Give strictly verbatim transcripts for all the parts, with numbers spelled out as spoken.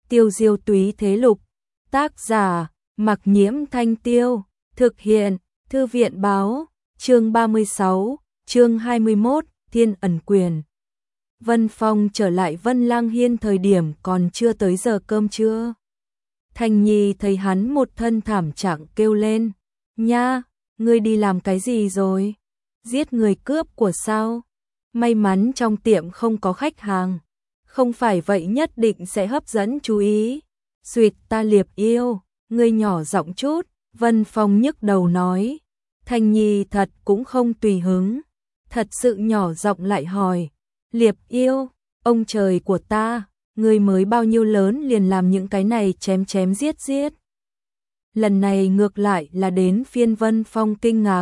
Tiêu diêu túy thế lục. Tác giả, Mặc Nhiễm Thanh Tiêu. Thực hiện, Thư viện báo. Chương ba mươi sáu, chương hai mươi mốt, Thiên ẩn quyền. Vân Phong trở lại Vân Lang Hiên thời điểm còn chưa tới giờ cơm trưa. Thanh Nhi thấy hắn một thân thảm trạng kêu lên. Nha, ngươi đi làm cái gì rồi? Giết người cướp của sao? May mắn trong tiệm không có khách hàng. Không phải vậy nhất định sẽ hấp dẫn chú ý. Xuyệt ta liệp yêu, ngươi nhỏ giọng chút. Vân Phong nhức đầu nói. Thanh Nhi thật cũng không tùy hứng. Thật sự nhỏ giọng lại hỏi. Liệp yêu, ông trời của ta, ngươi mới bao nhiêu lớn liền làm những cái này chém chém giết giết. Lần này ngược lại là đến phiên Vân Phong kinh ngạc.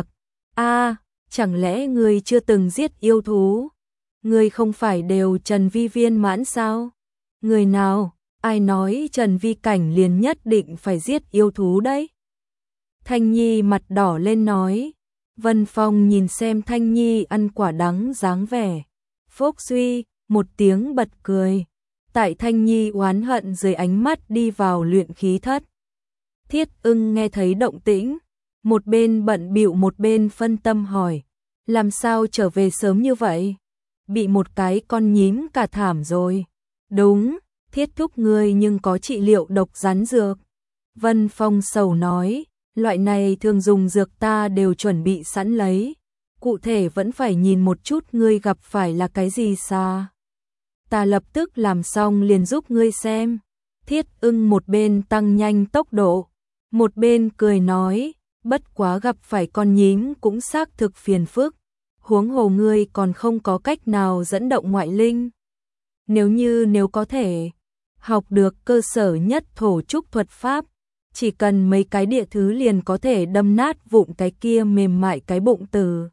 A, chẳng lẽ ngươi chưa từng giết yêu thú? Ngươi không phải đều Trần Vi viên mãn sao? Người nào, ai nói Trần Vi cảnh liền nhất định phải giết yêu thú đấy? Thanh Nhi mặt đỏ lên nói. Vân Phong nhìn xem Thanh Nhi ăn quả đắng dáng vẻ. Phốc suy, một tiếng bật cười. Tại Thanh Nhi oán hận dưới ánh mắt đi vào luyện khí thất. Thiết Ưng nghe thấy động tĩnh, một bên bận bịu một bên phân tâm hỏi. Làm sao trở về sớm như vậy? Bị một cái con nhím cả thảm rồi. Đúng, Thiết thúc ngươi nhưng có trị liệu độc rắn dược. Vân Phong sầu nói, loại này thường dùng dược ta đều chuẩn bị sẵn lấy. Cụ thể vẫn phải nhìn một chút ngươi gặp phải là cái gì xa. Ta lập tức làm xong liền giúp ngươi xem. Thiết Ưng một bên tăng nhanh tốc độ, một bên cười nói, bất quá gặp phải con nhím cũng xác thực phiền phức. Huống hồ ngươi còn không có cách nào dẫn động ngoại linh. Nếu như nếu có thể học được cơ sở nhất thổ trúc thuật pháp, chỉ cần mấy cái địa thứ liền có thể đâm nát vụn cái kia mềm mại cái bụng từ.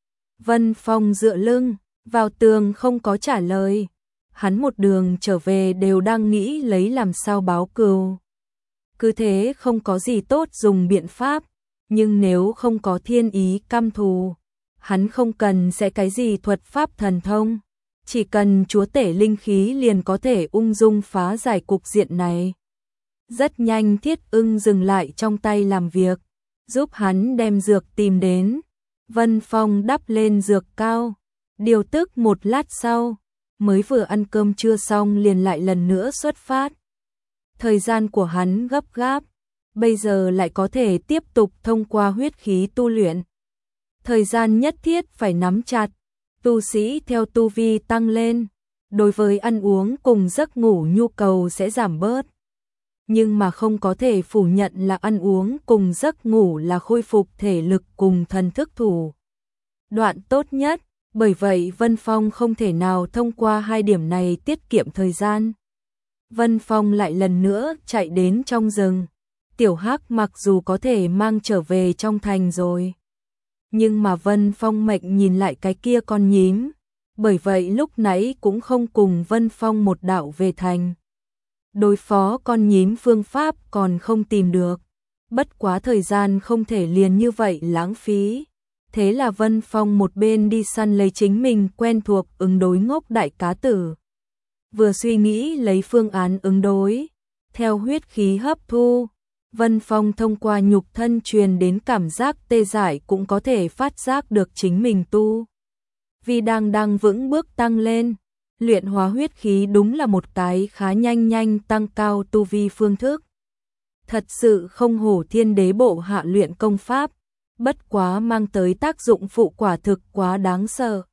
Vân Phong dựa lưng vào tường không có trả lời. Hắn một đường trở về đều đang nghĩ lấy làm sao báo cừu. Cứ thế không có gì tốt dùng biện pháp, nhưng nếu không có thiên ý cam thù, hắn không cần sẽ cái gì thuật pháp thần thông, chỉ cần chúa tể linh khí liền có thể ung dung phá giải cục diện này. Rất nhanh Thiết Ưng dừng lại trong tay làm việc, giúp hắn đem dược tìm đến. Vân Phong đắp lên dược cao, điều tức một lát sau, mới vừa ăn cơm trưa xong liền lại lần nữa xuất phát. Thời gian của hắn gấp gáp, bây giờ lại có thể tiếp tục thông qua huyết khí tu luyện. Thời gian nhất thiết phải nắm chặt, tu sĩ theo tu vi tăng lên, đối với ăn uống cùng giấc ngủ nhu cầu sẽ giảm bớt. Nhưng mà không có thể phủ nhận là ăn uống cùng giấc ngủ là khôi phục thể lực cùng thần thức thủ đoạn tốt nhất, bởi vậy Vân Phong không thể nào thông qua hai điểm này tiết kiệm thời gian. Vân Phong lại lần nữa chạy đến trong rừng. Tiểu Hắc mặc dù có thể mang trở về trong thành rồi, nhưng mà Vân Phong mệnh nhìn lại cái kia con nhím, bởi vậy lúc nãy cũng không cùng Vân Phong một đạo về thành. Đối phó con nhím phương pháp còn không tìm được, bất quá thời gian không thể liền như vậy lãng phí. Thế là Vân Phong một bên đi săn lấy chính mình quen thuộc ứng đối ngốc đại cá tử, vừa suy nghĩ lấy phương án ứng đối. Theo huyết khí hấp thu, Vân Phong thông qua nhục thân truyền đến cảm giác tê dại cũng có thể phát giác được chính mình tu vì đang đang vững bước tăng lên. Luyện hóa huyết khí đúng là một cái khá nhanh nhanh tăng cao tu vi phương thức. Thật sự không hổ thiên đế bộ hạ luyện công pháp, bất quá mang tới tác dụng phụ quả thực quá đáng sợ.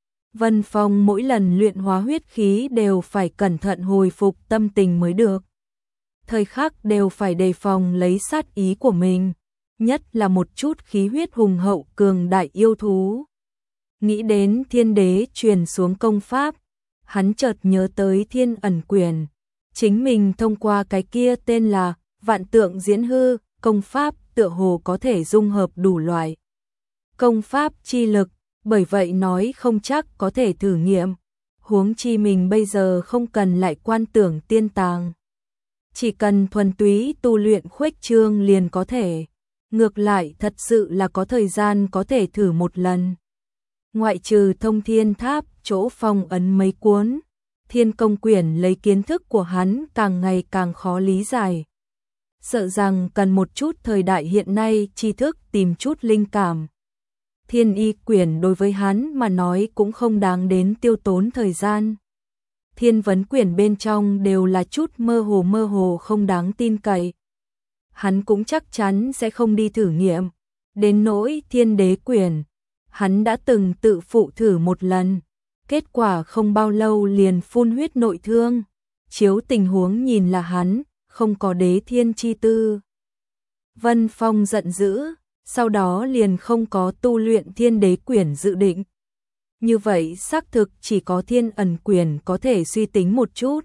Vân Phong mỗi lần luyện hóa huyết khí đều phải cẩn thận hồi phục tâm tình mới được. Thời khắc đều phải đề phòng lấy sát ý của mình, nhất là một chút khí huyết hùng hậu cường đại yêu thú. Nghĩ đến thiên đế truyền xuống công pháp, hắn chợt nhớ tới thiên ẩn quyền. Chính mình thông qua cái kia tên là Vạn Tượng Diễn Hư, công pháp tựa hồ có thể dung hợp đủ loại công pháp chi lực, bởi vậy nói không chắc có thể thử nghiệm. Huống chi mình bây giờ không cần lại quan tưởng tiên tàng, chỉ cần thuần túy tu luyện khuếch trương liền có thể. Ngược lại thật sự là có thời gian có thể thử một lần. Ngoại trừ thông thiên tháp chỗ phong ấn mấy cuốn Thiên Công Quyển lấy kiến thức của hắn càng ngày càng khó lý giải. Sợ rằng cần một chút thời đại hiện nay tri thức tìm chút linh cảm. Thiên Y Quyển đối với hắn mà nói cũng không đáng đến tiêu tốn thời gian. Thiên Vấn Quyển bên trong đều là chút mơ hồ mơ hồ không đáng tin cậy. Hắn cũng chắc chắn sẽ không đi thử nghiệm. Đến nỗi Thiên Đế Quyển, hắn đã từng tự phụ thử một lần. Kết quả không bao lâu liền phun huyết nội thương. Chiếu tình huống nhìn là hắn không có đế thiên chi tư. Vân Phong giận dữ, sau đó liền không có tu luyện Thiên Đế Quyển dự định. Như vậy xác thực chỉ có Thiên Ẩn Quyển có thể suy tính một chút.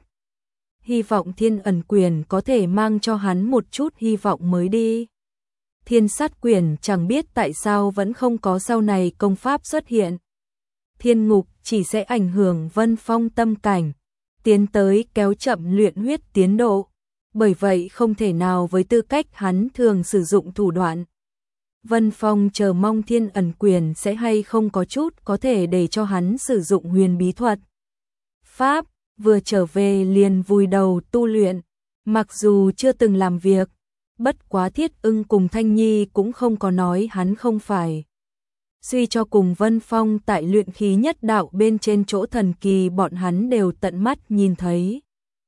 Hy vọng Thiên Ẩn Quyển có thể mang cho hắn một chút hy vọng mới đi. Thiên Sát Quyển chẳng biết tại sao vẫn không có sau này công pháp xuất hiện. Thiên Ngục chỉ sẽ ảnh hưởng Vân Phong tâm cảnh, tiến tới kéo chậm luyện huyết tiến độ. Bởi vậy không thể nào với tư cách hắn thường sử dụng thủ đoạn. Vân Phong chờ mong Thiên Ẩn Quyển sẽ hay không có chút có thể để cho hắn sử dụng huyền bí thuật. Pháp, vừa trở về liền vùi đầu tu luyện, mặc dù chưa từng làm việc, bất quá Thiết Ưng cùng Thanh Nhi cũng không có nói hắn không phải. Suy cho cùng Vân Phong tại luyện khí nhất đạo bên trên chỗ thần kỳ bọn hắn đều tận mắt nhìn thấy.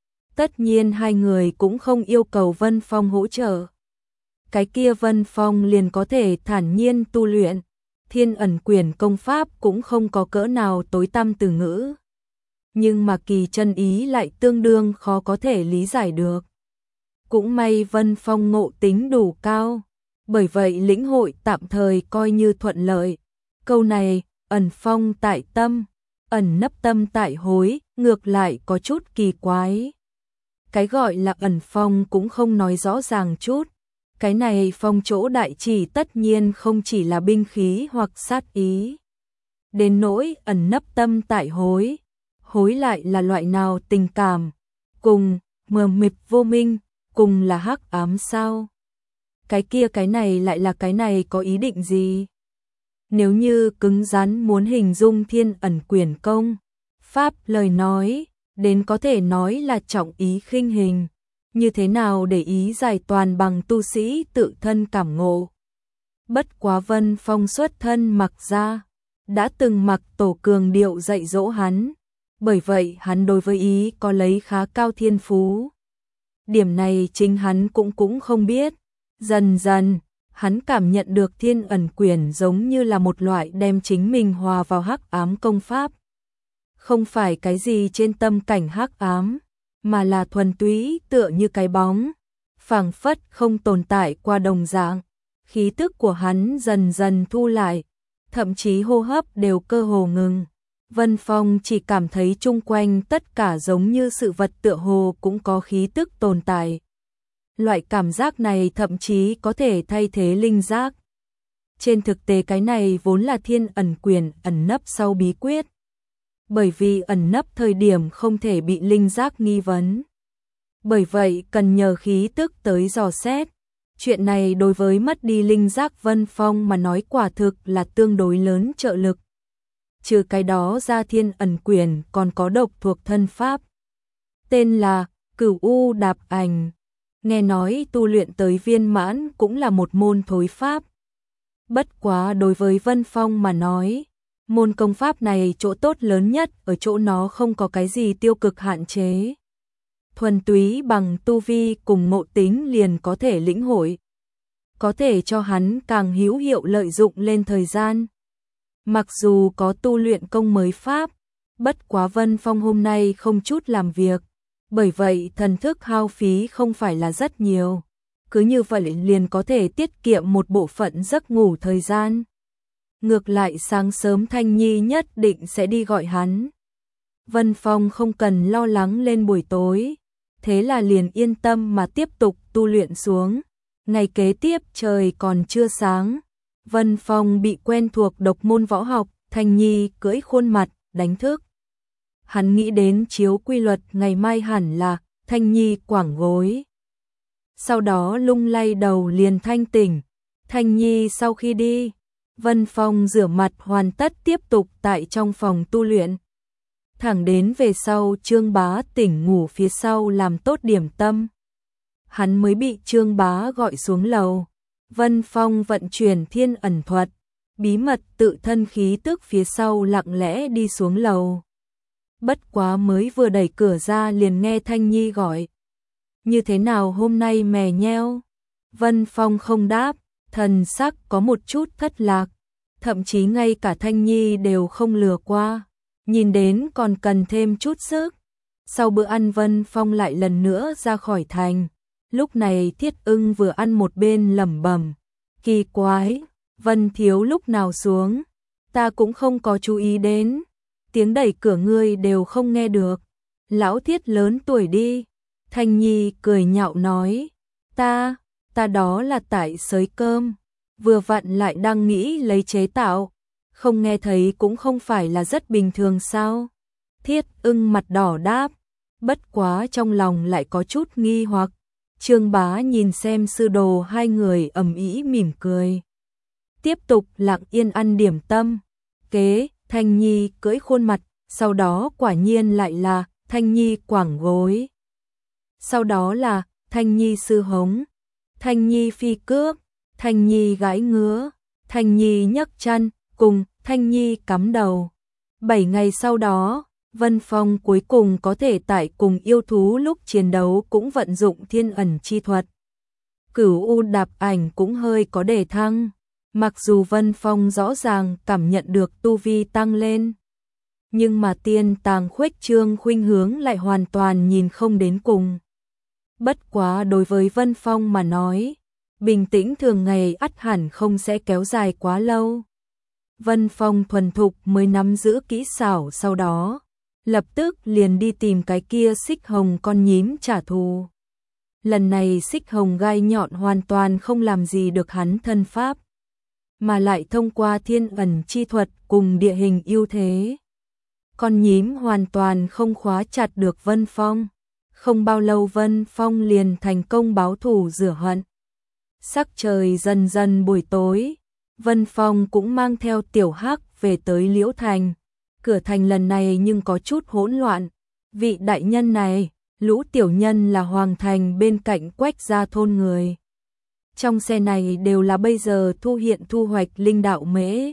Tất nhiên hai người cũng không yêu cầu Vân Phong hỗ trợ. Cái kia Vân Phong liền có thể thản nhiên tu luyện. Thiên Ẩn Quyển công pháp cũng không có cỡ nào tối tăm từ ngữ. Nhưng mà kỳ chân ý lại tương đương khó có thể lý giải được. Cũng may Vân Phong ngộ tính đủ cao. Bởi vậy lĩnh hội tạm thời coi như thuận lợi. Câu này, ẩn phong tại tâm, ẩn nấp tâm tại hối, ngược lại có chút kỳ quái. Cái gọi là ẩn phong cũng không nói rõ ràng chút. Cái này phong chỗ đại chỉ tất nhiên không chỉ là binh khí hoặc sát ý. Đến nỗi ẩn nấp tâm tại hối, hối lại là loại nào tình cảm, cùng, mờ mịt vô minh, cùng là hắc ám sao? Cái kia cái này lại là cái này có ý định gì? Nếu như cứng rắn muốn hình dung Thiên Ẩn Quyển công pháp lời nói, đến có thể nói là trọng ý khinh hình. Như thế nào để ý giải toàn bằng tu sĩ tự thân cảm ngộ. Bất quá Vân Phong xuất thân mặc ra, đã từng mặc Tổ Cường điệu dạy dỗ hắn, bởi vậy hắn đối với ý có lấy khá cao thiên phú. Điểm này chính hắn cũng cũng không biết. Dần dần, hắn cảm nhận được Thiên Ẩn Quyển giống như là một loại đem chính mình hòa vào hắc ám công pháp. Không phải cái gì trên tâm cảnh hắc ám, mà là thuần túy tựa như cái bóng, phảng phất không tồn tại qua đồng dạng. Khí tức của hắn dần dần thu lại, thậm chí hô hấp đều cơ hồ ngừng. Vân Phong chỉ cảm thấy chung quanh tất cả giống như sự vật tựa hồ cũng có khí tức tồn tại. Loại cảm giác này thậm chí có thể thay thế linh giác. Trên thực tế cái này vốn là Thiên Ẩn Quyển ẩn nấp sau bí quyết. Bởi vì ẩn nấp thời điểm không thể bị linh giác nghi vấn. Bởi vậy cần nhờ khí tức tới dò xét. Chuyện này đối với mất đi linh giác Vân Phong mà nói quả thực là tương đối lớn trợ lực. Trừ cái đó ra Thiên Ẩn Quyển còn có độc thuộc thân pháp. Tên là Cửu U Đạp Ảnh. Nghe nói tu luyện tới viên mãn cũng là một môn thối pháp. Bất quá đối với Vân Phong mà nói, môn công pháp này chỗ tốt lớn nhất ở chỗ nó không có cái gì tiêu cực hạn chế. Thuần túy bằng tu vi cùng ngộ tính liền có thể lĩnh hội. Có thể cho hắn càng hữu hiệu lợi dụng lên thời gian. Mặc dù có tu luyện công mới pháp, bất quá Vân Phong hôm nay không chút làm việc. Bởi vậy thần thức hao phí không phải là rất nhiều. Cứ như vậy liền có thể tiết kiệm một bộ phận giấc ngủ thời gian. Ngược lại sáng sớm Thanh Nhi nhất định sẽ đi gọi hắn. Vân Phong không cần lo lắng lên buổi tối. Thế là liền yên tâm mà tiếp tục tu luyện xuống. Ngày kế tiếp trời còn chưa sáng. Vân Phong bị quen thuộc độc môn võ học, Thanh Nhi cưỡi khuôn mặt, đánh thức. Hắn nghĩ đến chiếu quy luật ngày mai hẳn là Thanh Nhi quảng gối. Sau đó lung lay đầu liền thanh tỉnh. Thanh Nhi sau khi đi, Vân Phong rửa mặt hoàn tất tiếp tục tại trong phòng tu luyện. Thẳng đến về sau Trương Bá tỉnh ngủ phía sau làm tốt điểm tâm. Hắn mới bị Trương Bá gọi xuống lầu. Vân Phong vận chuyển thiên ẩn thuật, bí mật tự thân khí tức phía sau lặng lẽ đi xuống lầu. Bất quá mới vừa đẩy cửa ra liền nghe Thanh Nhi gọi. Như thế nào hôm nay mè nheo? Vân Phong không đáp, thần sắc có một chút thất lạc. Thậm chí ngay cả Thanh Nhi đều không lừa qua. Nhìn đến còn cần thêm chút sức. Sau bữa ăn Vân Phong lại lần nữa ra khỏi thành. Lúc này Thiết Ưng vừa ăn một bên lẩm bẩm. Kỳ quái, Vân thiếu lúc nào xuống? Ta cũng không có chú ý đến. Tiếng đẩy cửa ngươi đều không nghe được. Lão Thiết lớn tuổi đi. Thanh Nhi cười nhạo nói. Ta, ta đó là tại sới cơm. Vừa vặn lại đang nghĩ lấy chế tạo. Không nghe thấy cũng không phải là rất bình thường sao? Thiết Ưng mặt đỏ đáp. Bất quá trong lòng lại có chút nghi hoặc. Trương Bá nhìn xem sư đồ hai người ầm ĩ mỉm cười. Tiếp tục lặng yên ăn điểm tâm. Kế, Thanh Nhi cưỡi khuôn mặt, sau đó quả nhiên lại là Thanh Nhi quảng gối. Sau đó là Thanh Nhi sư hống, Thanh Nhi phi cước, Thanh Nhi gãi ngứa, Thanh Nhi nhấc chân, cùng Thanh Nhi cắm đầu. Bảy ngày sau đó, Vân Phong cuối cùng có thể tại cùng yêu thú lúc chiến đấu cũng vận dụng thiên ẩn chi thuật. Cửu U đạp ảnh cũng hơi có đề thăng. Mặc dù Vân Phong rõ ràng cảm nhận được tu vi tăng lên, nhưng mà tiên tàng khuếch trương khuynh hướng lại hoàn toàn nhìn không đến cùng. Bất quá đối với Vân Phong mà nói, bình tĩnh thường ngày ắt hẳn không sẽ kéo dài quá lâu. Vân Phong thuần thục mới nắm giữ kỹ xảo, sau đó lập tức liền đi tìm cái kia xích hồng con nhím trả thù. Lần này xích hồng gai nhọn hoàn toàn không làm gì được hắn thân pháp, mà lại thông qua thiên ẩn chi thuật cùng địa hình ưu thế. Con nhím hoàn toàn không khóa chặt được Vân Phong. Không bao lâu Vân Phong liền thành công báo thù rửa hận. Sắc trời dần dần buổi tối, Vân Phong cũng mang theo Tiểu Hắc về tới Liễu Thành. Cửa thành lần này nhưng có chút hỗn loạn. Vị đại nhân này, lũ tiểu nhân là hoàng thành bên cạnh Quách gia thôn người. Trong xe này đều là bây giờ thu hiện thu hoạch linh đạo mễ.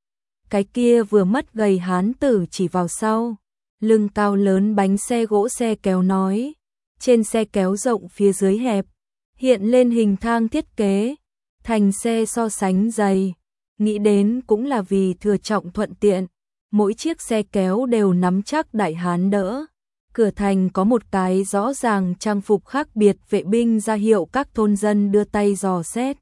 Cái kia vừa mất gầy hán tử chỉ vào sau, lưng cao lớn bánh xe gỗ xe kéo nói. Trên xe kéo rộng phía dưới hẹp, hiện lên hình thang thiết kế, thành xe so sánh dày. Nghĩ đến cũng là vì thừa trọng thuận tiện, mỗi chiếc xe kéo đều nắm chắc đại hán đỡ. Cửa thành có một cái rõ ràng trang phục khác biệt vệ binh ra hiệu các thôn dân đưa tay dò xét.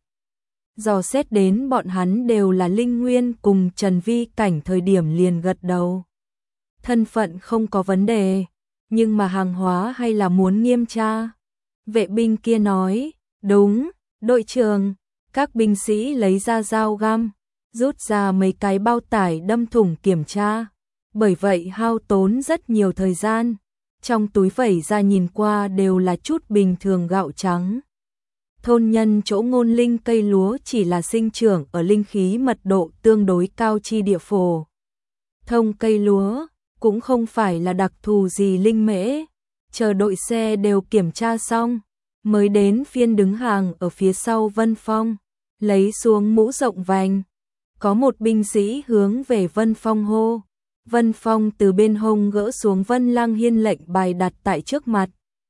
Dò xét đến bọn hắn đều là Linh Nguyên cùng Trần Vi Cảnh thời điểm liền gật đầu. Thân phận không có vấn đề, nhưng mà hàng hóa hay là muốn nghiêm tra. Vệ binh kia nói, đúng, đội trưởng. Các binh sĩ lấy ra dao găm, rút ra mấy cái bao tải đâm thủng kiểm tra. Bởi vậy hao tốn rất nhiều thời gian. Trong túi vẩy ra nhìn qua đều là chút bình thường gạo trắng. Thôn nhân chỗ ngôn linh cây lúa chỉ là sinh trưởng ở linh khí mật độ tương đối cao chi địa phổ. Thông cây lúa cũng không phải là đặc thù gì linh mễ. Chờ đội xe đều kiểm tra xong, mới đến phiên đứng hàng ở phía sau Vân Phong, lấy xuống mũ rộng vành. Có một binh sĩ hướng về Vân Phong hô. Vân Phong từ bên hông gỡ xuống Vân Lăng Hiên lệnh bài đặt tại trước mặt.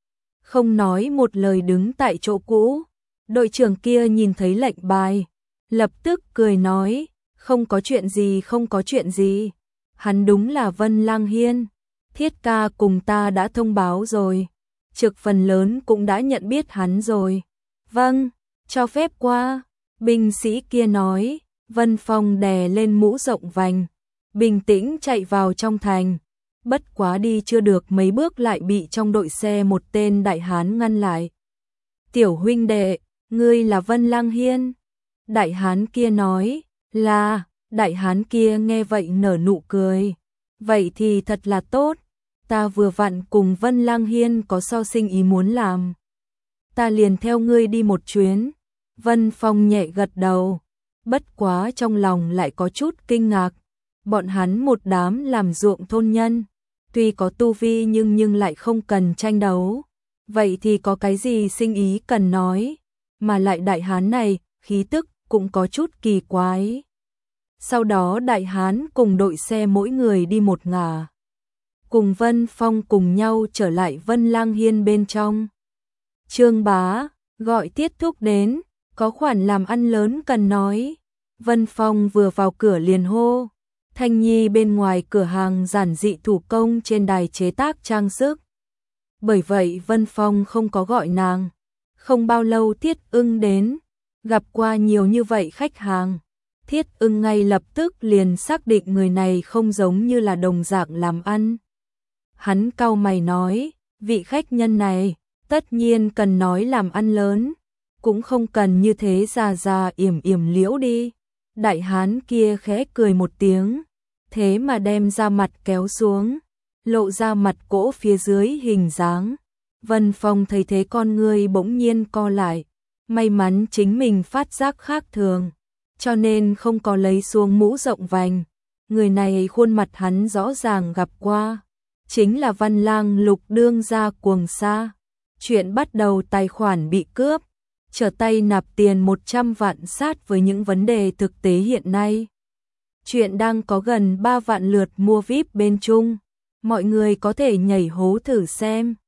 Không nói một lời đứng tại chỗ cũ. Đội trưởng kia nhìn thấy lệnh bài, lập tức cười nói, không có chuyện gì không có chuyện gì. Hắn đúng là Vân Lăng Hiên. Thiết ca cùng ta đã thông báo rồi. Trực phần lớn cũng đã nhận biết hắn rồi. Vâng, cho phép qua. Binh sĩ kia nói. Vân Phong đè lên mũ rộng vành, bình tĩnh chạy vào trong thành. Bất quá đi chưa được mấy bước lại bị trong đội xe một tên đại hán ngăn lại. Tiểu huynh đệ, ngươi là Vân Lăng Hiên? Đại hán kia nói, là. Đại hán kia nghe vậy nở nụ cười. Vậy thì thật là tốt. Ta vừa vặn cùng Vân Lăng Hiên có so sinh ý muốn làm. Ta liền theo ngươi đi một chuyến. Vân Phong nhẹ gật đầu. Bất quá trong lòng lại có chút kinh ngạc. Bọn hắn một đám làm ruộng thôn nhân, tuy có tu vi nhưng nhưng lại không cần tranh đấu. Vậy thì có cái gì sinh ý cần nói, mà lại đại hán này, khí tức cũng có chút kỳ quái. Sau đó đại hán cùng đội xe mỗi người đi một ngả. Cùng Vân Phong cùng nhau trở lại Vân Lang Hiên bên trong. Trương Bá, gọi Tiết Thúc đến, có khoản làm ăn lớn cần nói. Vân Phong vừa vào cửa liền hô. Thanh Nhi bên ngoài cửa hàng giản dị thủ công trên đài chế tác trang sức. Bởi vậy Vân Phong không có gọi nàng. Không bao lâu Thiết Ưng đến, gặp qua nhiều như vậy khách hàng. Thiết Ưng ngay lập tức liền xác định người này không giống như là đồng dạng làm ăn. Hắn cau mày nói, vị khách nhân này, tất nhiên cần nói làm ăn lớn, cũng không cần như thế già già yểm yểm liễu đi. Đại hán kia khẽ cười một tiếng, thế mà đem ra mặt kéo xuống, lộ ra mặt cỗ phía dưới hình dáng. Vân Phong thấy thế con người bỗng nhiên co lại, may mắn chính mình phát giác khác thường, cho nên không có lấy xuống mũ rộng vành. Người này khuôn mặt hắn rõ ràng gặp qua, chính là Văn Lang Lục đương gia Cuồng Sa. Chuyện bắt đầu tài khoản bị cướp, trở tay nạp tiền một trăm vạn sát với những vấn đề thực tế hiện nay. Chuyện đang có gần ba vạn lượt mua vi ai pi bên Trung, mọi người có thể nhảy hố thử xem.